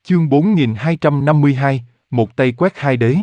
Chương 4252, một tay quét hai đế.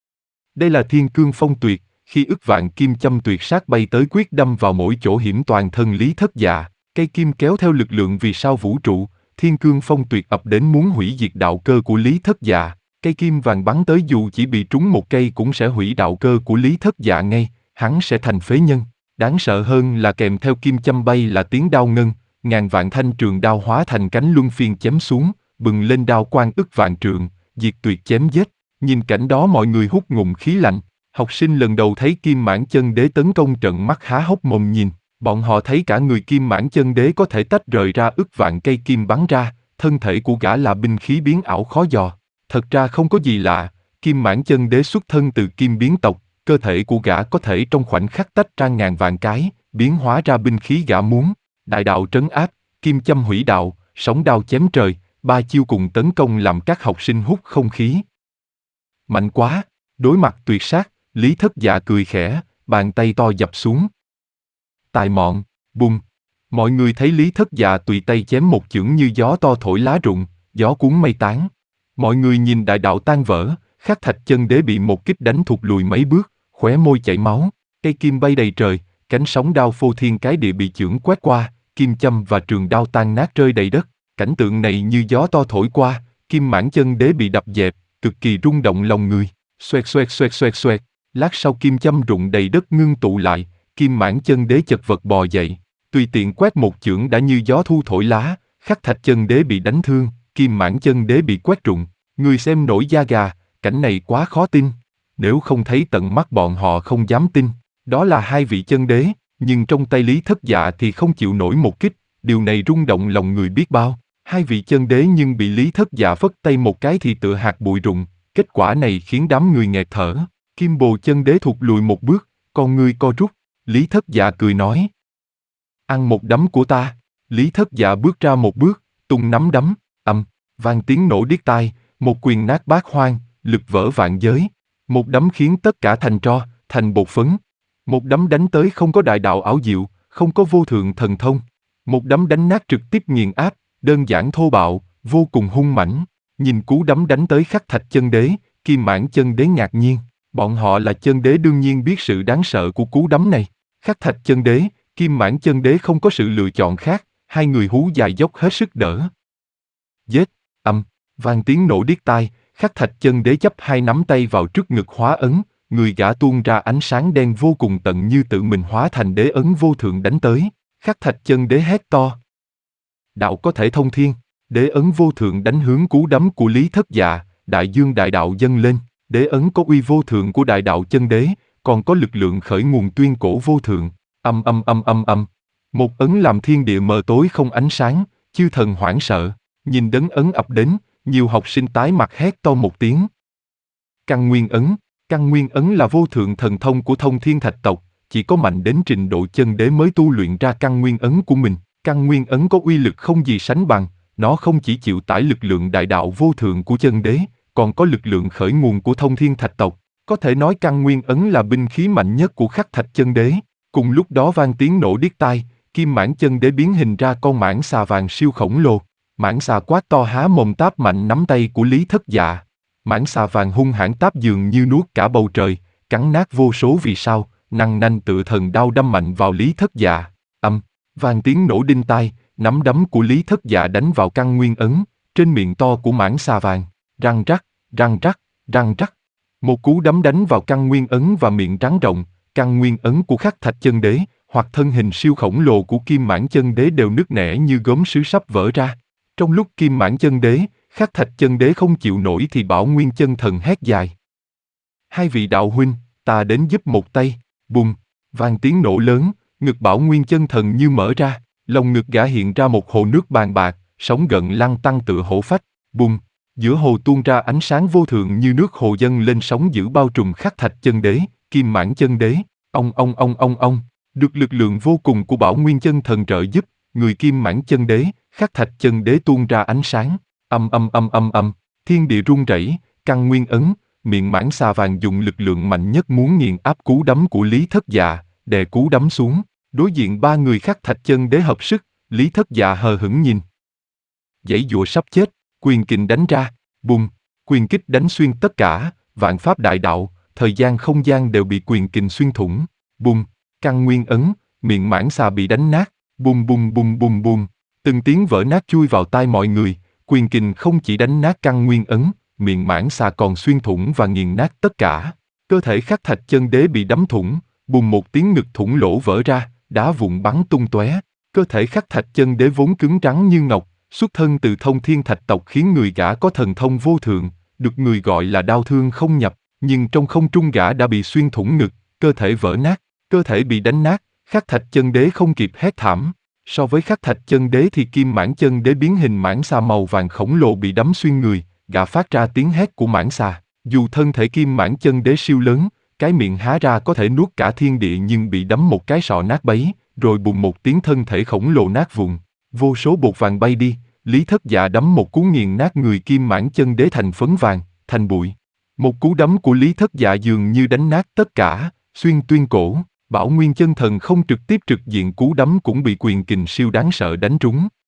Đây là thiên cương phong tuyệt, khi ức vạn kim châm tuyệt sát bay tới quyết đâm vào mỗi chỗ hiểm toàn thân Lý Thất Dạ, cây kim kéo theo lực lượng vì sao vũ trụ, thiên cương phong tuyệt ập đến muốn hủy diệt đạo cơ của Lý Thất Dạ, cây kim vàng bắn tới dù chỉ bị trúng một cây cũng sẽ hủy đạo cơ của Lý Thất Dạ ngay, hắn sẽ thành phế nhân. Đáng sợ hơn là kèm theo kim châm bay là tiếng đao ngân, ngàn vạn thanh trường đao hóa thành cánh luân phiên chém xuống, bừng lên đao quang ức vạn trượng, diệt tuyệt chém giết. Nhìn cảnh đó mọi người hút ngụm khí lạnh. Học sinh lần đầu thấy Kim Mãn Chân Đế tấn công trợn mắt há hốc mồm nhìn, bọn họ thấy cả người Kim Mãn Chân Đế có thể tách rời ra ức vạn cây kim bắn ra, thân thể của gã là binh khí biến ảo khó dò. Thật ra không có gì lạ, Kim Mãn Chân Đế xuất thân từ kim biến tộc, cơ thể của gã có thể trong khoảnh khắc tách ra ngàn vạn cái, biến hóa ra binh khí gã muốn. Đại đạo trấn áp, kim châm hủy đạo, sóng đao chém trời, ba chiêu cùng tấn công làm các học sinh hút không khí. Mạnh quá, đối mặt tuyệt sát, Lý Thất Dạ cười khẽ, bàn tay to dập xuống. Tài mọn, bùng. Mọi người thấy Lý Thất Dạ tùy tay chém một chưởng như gió to thổi lá rụng, gió cuốn mây tán. Mọi người nhìn đại đạo tan vỡ, Khắc Thạch Chân Đế bị một kích đánh thụt lùi mấy bước, khóe môi chảy máu, cây kim bay đầy trời, cánh sóng đao phô thiên cái địa bị chưởng quét qua, kim châm và trường đao tan nát rơi đầy đất. Cảnh tượng này như gió to thổi qua, Kim Mãn Chân Đế bị đập dẹp, cực kỳ rung động lòng người. Xoẹt xoẹt xoẹt xoẹt xoẹt. Lát sau kim châm rụng đầy đất ngưng tụ lại, Kim Mãn Chân Đế chật vật bò dậy, tùy tiện quét một chưởng đã như gió thu thổi lá, Khắc Thạch Chân Đế bị đánh thương, Kim Mãn Chân Đế bị quét rụng. Người xem nổi da gà, cảnh này quá khó tin. Nếu không thấy tận mắt bọn họ không dám tin. Đó là hai vị chân đế, nhưng trong tay Lý Thất Dạ thì không chịu nổi một kích, điều này rung động lòng người biết bao. Hai vị chân đế nhưng bị Lý Thất Dạ phất tay một cái thì tựa hạt bụi rụng, kết quả này khiến đám người nghẹt thở. Kim Bồ chân đế thụt lùi một bước, con ngươi co rút, Lý Thất Dạ cười nói. Ăn một đấm của ta. Lý Thất Dạ bước ra một bước, tung nắm đấm, vang tiếng nổ điếc tai, một quyền nát bát hoang, lực vỡ vạn giới. Một đấm khiến tất cả thành tro, thành bột phấn. Một đấm đánh tới không có đại đạo ảo diệu, không có vô thượng thần thông. Một đấm đánh nát trực tiếp nghiền áp, đơn giản thô bạo, vô cùng hung mãnh. Nhìn cú đấm đánh tới Khắc Thạch Chân Đế, Kim Mãn Chân Đế ngạc nhiên. Bọn họ là chân đế đương nhiên biết sự đáng sợ của cú đấm này. Khắc Thạch Chân Đế, Kim Mãn Chân Đế không có sự lựa chọn khác, hai người hú dài dốc hết sức đỡ. Giết, vang tiếng nổ điếc tai, Khắc Thạch Chân Đế chấp hai nắm tay vào trước ngực hóa ấn, người gã tuôn ra ánh sáng đen vô cùng tận như tự mình hóa thành đế ấn vô thượng đánh tới. Khắc Thạch Chân Đế hét to. Đạo có thể thông thiên, đế ấn vô thượng đánh hướng cú đấm của Lý Thất Dạ, đại dương đại đạo dâng lên, đế ấn có uy vô thượng của đại đạo chân đế, còn có lực lượng khởi nguồn tuyên cổ vô thượng. Một ấn làm thiên địa mờ tối không ánh sáng, chư thần hoảng sợ, nhìn đấng ấn ập đến, nhiều học sinh tái mặt hét to một tiếng. Căn nguyên ấn là vô thượng thần thông của Thông Thiên Thạch tộc, chỉ có mạnh đến trình độ chân đế mới tu luyện ra căn nguyên ấn của mình. Căn nguyên ấn có uy lực không gì sánh bằng, nó không chỉ chịu tải lực lượng đại đạo vô thượng của chân đế, còn có lực lượng khởi nguồn của Thông Thiên Thạch tộc. Có thể nói căn nguyên ấn là binh khí mạnh nhất của Khắc Thạch Chân Đế. Cùng lúc đó vang tiếng nổ điếc tai, Kim Mãn Chân Đế biến hình ra con mãng xà vàng siêu khổng lồ. Mãng xà quát to há mồm táp mạnh nắm tay của Lý Thất Dạ. Mãng xà vàng hung hãn táp dường như nuốt cả bầu trời, cắn nát vô số vì sao, nanh nanh tựa thần đao đâm mạnh vào Lý Thất Dạ. Vang tiếng nổ đinh tai, nắm đấm của Lý Thất Dạ đánh vào căn nguyên ấn, trên miệng to của mãng xà vàng, răng rắc, răng rắc, răng rắc. Một cú đấm đánh vào căn nguyên ấn và miệng rắn rộng, căn nguyên ấn của Khắc Thạch Chân Đế, hoặc thân hình siêu khổng lồ của Kim Mãn Chân Đế đều nứt nẻ như gốm sứ sắp vỡ ra. Trong lúc Kim Mãn Chân Đế, Khắc Thạch Chân Đế không chịu nổi thì Bảo Nguyên Chân Thần hét dài. Hai vị đạo huynh, ta đến giúp một tay. Bùng, vang tiếng nổ lớn, ngực Bảo Nguyên Chân Thần như mở ra, lồng ngực gã hiện ra một hồ nước bàn bạc, sóng gợn lăn tăn tựa hổ phách. Bùng, giữa hồ tuôn ra ánh sáng vô thượng như nước hồ dâng lên sóng dữ bao trùm Khắc Thạch Chân Đế, Kim Mãn Chân Đế. Ông. Được lực lượng vô cùng của Bảo Nguyên Chân Thần trợ giúp, người Kim Mãn Chân Đế, Khắc Thạch Chân Đế tuôn ra ánh sáng. Thiên địa rung rẩy, căn nguyên ấn, miệng mãng xà vàng dùng lực lượng mạnh nhất muốn nghiền áp cú đấm của Lý Thất Dạ, đè cú đấm xuống. Đối diện ba người Khắc Thạch Chân Đế hợp sức, Lý Thất Dạ hờ hững nhìn. Giãy giụa sắp chết, quyền kình đánh ra, bùng, quyền kích đánh xuyên tất cả, vạn pháp đại đạo, thời gian không gian đều bị quyền kình xuyên thủng, bùng, căn nguyên ấn, miệng mãng xà bị đánh nát, bùng bùng bùng bùng bùng, từng tiếng vỡ nát chui vào tai mọi người, quyền kình không chỉ đánh nát căn nguyên ấn, miệng mãng xà còn xuyên thủng và nghiền nát tất cả. Cơ thể Khắc Thạch Chân Đế bị đấm thủng, bùng một tiếng ngực thủng lỗ vỡ ra, đá vụn bắn tung tóe. Cơ thể Khắc Thạch Chân Đế vốn cứng rắn như ngọc, xuất thân từ Thông Thiên Thạch tộc khiến người gã có thần thông vô thượng, được người gọi là đao thương không nhập, nhưng trong không trung gã đã bị xuyên thủng ngực, cơ thể vỡ nát, cơ thể bị đánh nát, Khắc Thạch Chân Đế không kịp hét thảm. So với Khắc Thạch Chân Đế thì Kim Mãng Chân Đế biến hình mãng xà màu vàng khổng lồ bị đấm xuyên người, gã phát ra tiếng hét của mãng xà. Dù thân thể Kim Mãng Chân Đế siêu lớn, cái miệng há ra có thể nuốt cả thiên địa nhưng bị đấm một cái sọ nát bấy, rồi bùng một tiếng thân thể khổng lồ nát vụn. Vô số bột vàng bay đi, Lý Thất Dạ đấm một cú nghiền nát người Kim Mãng Chân Đế thành phấn vàng, thành bụi. Một cú đấm của Lý Thất Dạ dường như đánh nát tất cả, xuyên tuyên cổ. Bảo Nguyên Chân Thần không trực tiếp trực diện cú đấm cũng bị quyền kình siêu đáng sợ đánh trúng.